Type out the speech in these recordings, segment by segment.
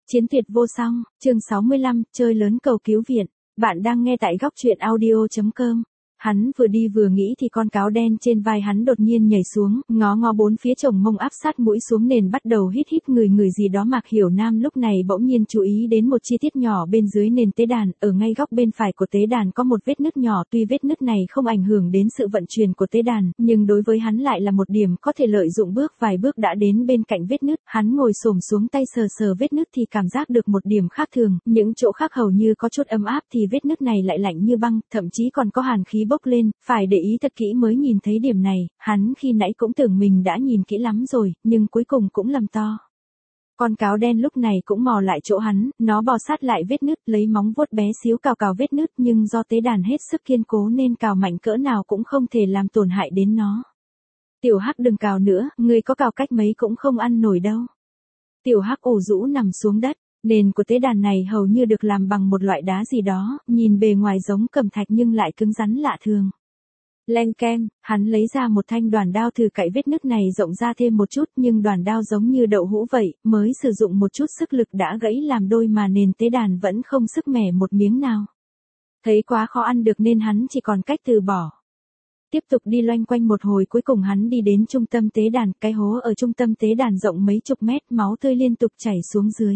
Chiến tuyệt vô song, chương 65, chơi lớn cầu cứu viện. Bạn đang nghe tại góc truyện audio.com. Hắn vừa đi vừa nghĩ thì con cáo đen trên vai hắn đột nhiên nhảy xuống, ngó ngó bốn phía chồng mông áp sát mũi xuống nền bắt đầu hít hít người gì đó. Mạc Hiểu Nam lúc này bỗng nhiên chú ý đến một chi tiết nhỏ bên dưới nền tế đàn, ở ngay góc bên phải của tế đàn có một vết nứt nhỏ, tuy vết nứt này không ảnh hưởng đến sự vận chuyển của tế đàn, nhưng đối với hắn lại là một điểm có thể lợi dụng. Bước vài bước đã đến bên cạnh vết nứt, hắn ngồi xổm xuống tay sờ sờ vết nứt thì cảm giác được một điểm khác thường, những chỗ khác hầu như có chút ấm áp thì vết nứt này lại lạnh như băng, thậm chí còn có hàn khí bốc lên, phải để ý thật kỹ mới nhìn thấy điểm này, hắn khi nãy cũng tưởng mình đã nhìn kỹ lắm rồi, nhưng cuối cùng cũng lầm to. Con cáo đen lúc này cũng mò lại chỗ hắn, nó bò sát lại vết nứt, lấy móng vuốt bé xíu cào cào vết nứt, nhưng do tế đàn hết sức kiên cố nên cào mạnh cỡ nào cũng không thể làm tổn hại đến nó. Tiểu Hắc đừng cào nữa, người có cào cách mấy cũng không ăn nổi đâu. Tiểu Hắc ủ rũ nằm xuống đất. Nền của tế đàn này hầu như được làm bằng một loại đá gì đó, nhìn bề ngoài giống cẩm thạch nhưng lại cứng rắn lạ thường. Leng keng, hắn lấy ra một thanh đoàn đao thử cạy vết nứt này rộng ra thêm một chút, nhưng đoàn đao giống như đậu hũ vậy, mới sử dụng một chút sức lực đã gãy làm đôi mà nền tế đàn vẫn không sức mẻ một miếng nào. Thấy quá khó ăn được nên hắn chỉ còn cách từ bỏ. Tiếp tục đi loanh quanh một hồi, cuối cùng hắn đi đến trung tâm tế đàn, cái hố ở trung tâm tế đàn rộng mấy chục mét, máu tươi liên tục chảy xuống dưới.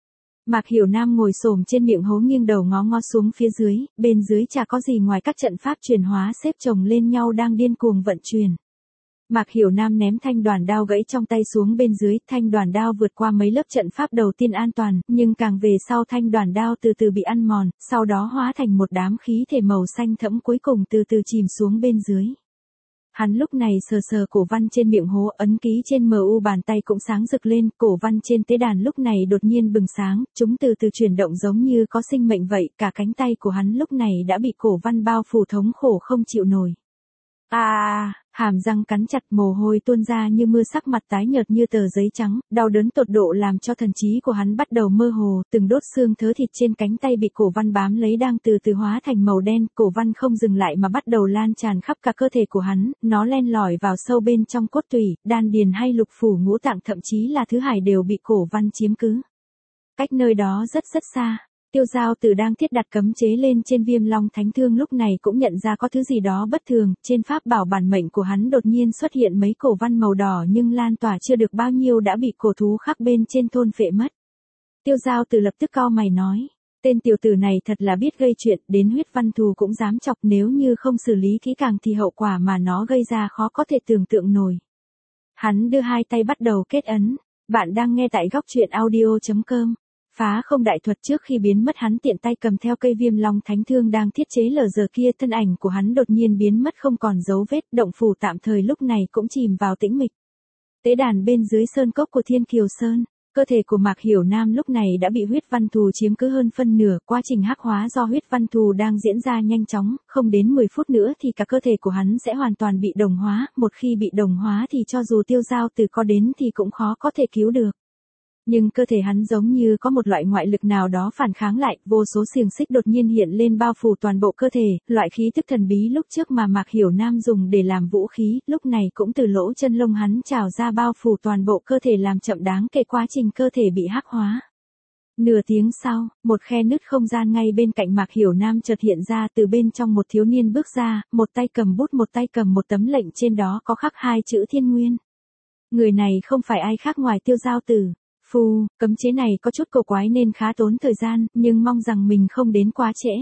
Mạc Hiểu Nam ngồi xổm trên miệng hố nghiêng đầu ngó ngó xuống phía dưới, bên dưới chả có gì ngoài các trận pháp chuyển hóa xếp chồng lên nhau đang điên cuồng vận chuyển. Mạc Hiểu Nam ném thanh đoàn đao gãy trong tay xuống bên dưới, thanh đoàn đao vượt qua mấy lớp trận pháp đầu tiên an toàn, nhưng càng về sau thanh đoàn đao từ từ bị ăn mòn, sau đó hóa thành một đám khí thể màu xanh thẫm cuối cùng từ từ chìm xuống bên dưới. Hắn lúc này sờ sờ cổ văn trên miệng hố, ấn ký trên MU bàn tay cũng sáng rực lên, cổ văn trên tế đàn lúc này đột nhiên bừng sáng, chúng từ từ chuyển động giống như có sinh mệnh vậy, cả cánh tay của hắn lúc này đã bị cổ văn bao phủ thống khổ không chịu nổi. Hàm răng cắn chặt, mồ hôi tuôn ra như mưa, sắc mặt tái nhợt như tờ giấy trắng, đau đớn tột độ làm cho thần trí của hắn bắt đầu mơ hồ, từng đốt xương thớ thịt trên cánh tay bị cổ văn bám lấy đang từ từ hóa thành màu đen, cổ văn không dừng lại mà bắt đầu lan tràn khắp cả cơ thể của hắn, nó len lỏi vào sâu bên trong cốt tủy, đan điền hay lục phủ ngũ tạng, thậm chí là thứ hải đều bị cổ văn chiếm cứ. Cách nơi đó rất xa. Tiêu Giao Tử đang thiết đặt cấm chế lên trên Viêm Long Thánh Thương lúc này cũng nhận ra có thứ gì đó bất thường, trên pháp bảo bản mệnh của hắn đột nhiên xuất hiện mấy cổ văn màu đỏ nhưng lan tỏa chưa được bao nhiêu đã bị cổ thú khắc bên trên thôn phệ mất. Tiêu Giao Tử lập tức cau mày nói, tên tiểu tử này thật là biết gây chuyện, đến huyết văn thù cũng dám chọc, nếu như không xử lý kỹ càng thì hậu quả mà nó gây ra khó có thể tưởng tượng nổi. Hắn đưa hai tay bắt đầu kết ấn, bạn đang nghe tại góc truyện audio.com. Phá không đại thuật, trước khi biến mất hắn tiện tay cầm theo cây Viêm Long Thánh Thương đang thiết chế lờ giờ kia, thân ảnh của hắn đột nhiên biến mất không còn dấu vết, động phủ tạm thời lúc này cũng chìm vào tĩnh mịch. Tế đàn bên dưới sơn cốc của Thiên Kiều Sơn, cơ thể của Mạc Hiểu Nam lúc này đã bị huyết văn thù chiếm cứ hơn phân nửa, quá trình hắc hóa do huyết văn thù đang diễn ra nhanh chóng, không đến 10 phút nữa thì cả cơ thể của hắn sẽ hoàn toàn bị đồng hóa, một khi bị đồng hóa thì cho dù Tiêu Giao Tử có đến thì cũng khó có thể cứu được. Nhưng cơ thể hắn giống như có một loại ngoại lực nào đó phản kháng lại, vô số xiềng xích đột nhiên hiện lên bao phủ toàn bộ cơ thể, loại khí tức thần bí lúc trước mà Mạc Hiểu Nam dùng để làm vũ khí, lúc này cũng từ lỗ chân lông hắn trào ra bao phủ toàn bộ cơ thể làm chậm đáng kể quá trình cơ thể bị hắc hóa. Nửa tiếng sau, một khe nứt không gian ngay bên cạnh Mạc Hiểu Nam chợt hiện ra, từ bên trong một thiếu niên bước ra, một tay cầm bút một tay cầm một tấm lệnh trên đó có khắc hai chữ Thiên Nguyên. Người này không phải ai khác ngoài Tiêu Giao Tử. Cấm chế này có chút cổ quái nên khá tốn thời gian, nhưng mong rằng mình không đến quá trễ.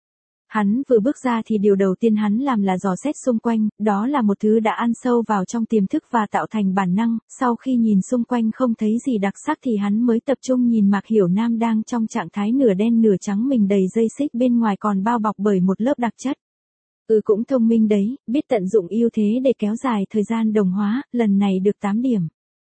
Hắn vừa bước ra thì điều đầu tiên hắn làm là dò xét xung quanh, đó là một thứ đã ăn sâu vào trong tiềm thức và tạo thành bản năng, sau khi nhìn xung quanh không thấy gì đặc sắc thì hắn mới tập trung nhìn Mạc Hiểu Nam đang trong trạng thái nửa đen nửa trắng, mình đầy dây xích, bên ngoài còn bao bọc bởi một lớp đặc chất. Cũng thông minh đấy, biết tận dụng ưu thế để kéo dài thời gian đồng hóa, lần này được 8 điểm.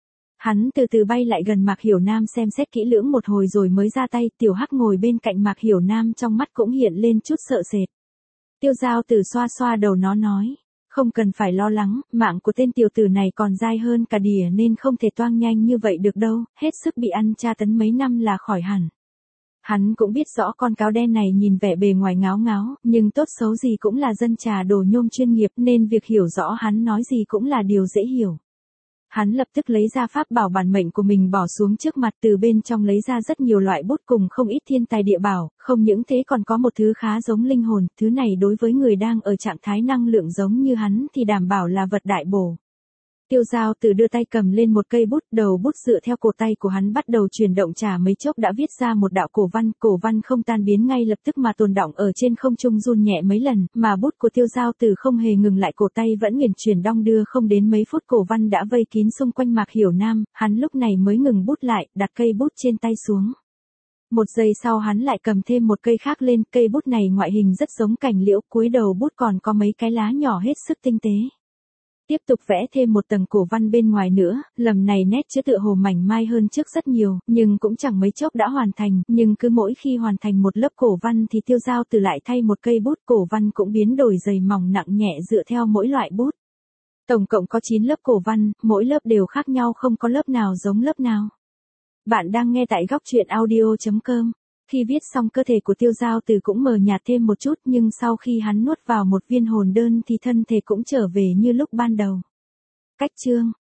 Hắn từ từ bay lại gần Mạc Hiểu Nam xem xét kỹ lưỡng một hồi rồi mới ra tay, Tiểu Hắc ngồi bên cạnh Mạc Hiểu Nam trong mắt cũng hiện lên chút sợ sệt. Tiêu Giao Tử xoa xoa đầu nó nói, không cần phải lo lắng, mạng của tên tiểu tử này còn dai hơn cả đỉa nên không thể toang nhanh như vậy được đâu, hết sức bị ăn tra tấn mấy năm là khỏi hẳn. Hắn cũng biết rõ con cáo đen này nhìn vẻ bề ngoài ngáo ngáo, nhưng tốt xấu gì cũng là dân trà đồ nhôm chuyên nghiệp nên việc hiểu rõ hắn nói gì cũng là điều dễ hiểu. Hắn lập tức lấy ra pháp bảo bản mệnh của mình bỏ xuống trước mặt, từ bên trong lấy ra rất nhiều loại bút cùng không ít thiên tài địa bảo, không những thế còn có một thứ khá giống linh hồn, thứ này đối với người đang ở trạng thái năng lượng giống như hắn thì đảm bảo là vật đại bổ. Tiêu Giao Tử đưa tay cầm lên một cây bút, đầu bút dựa theo cổ tay của hắn bắt đầu chuyển động, chả mấy chốc đã viết ra một đạo cổ văn không tan biến ngay lập tức mà tồn đọng ở trên không trung run nhẹ mấy lần, mà bút của Tiêu Giao Tử không hề ngừng lại, cổ tay vẫn uyển chuyển đong đưa, không đến mấy phút cổ văn đã vây kín xung quanh Mạc Hiểu Nam, hắn lúc này mới ngừng bút lại, đặt cây bút trên tay xuống. Một giây sau hắn lại cầm thêm một cây khác lên, cây bút này ngoại hình rất giống cành liễu, cuối đầu bút còn có mấy cái lá nhỏ hết sức tinh tế. Tiếp tục vẽ thêm một tầng cổ văn bên ngoài nữa, lần này nét chữ tựa hồ mảnh mai hơn trước rất nhiều, nhưng cũng chẳng mấy chốc đã hoàn thành, nhưng cứ mỗi khi hoàn thành một lớp cổ văn thì Tiêu Giao Tử lại thay một cây bút, cổ văn cũng biến đổi dày mỏng nặng nhẹ dựa theo mỗi loại bút. Tổng cộng có 9 lớp cổ văn, mỗi lớp đều khác nhau, không có lớp nào giống lớp nào. Bạn đang nghe tại góc truyện audio.com. Khi viết xong cơ thể của Tiêu Giao Tử cũng mờ nhạt thêm một chút, nhưng sau khi hắn nuốt vào một viên hồn đơn thì thân thể cũng trở về như lúc ban đầu. Cách chương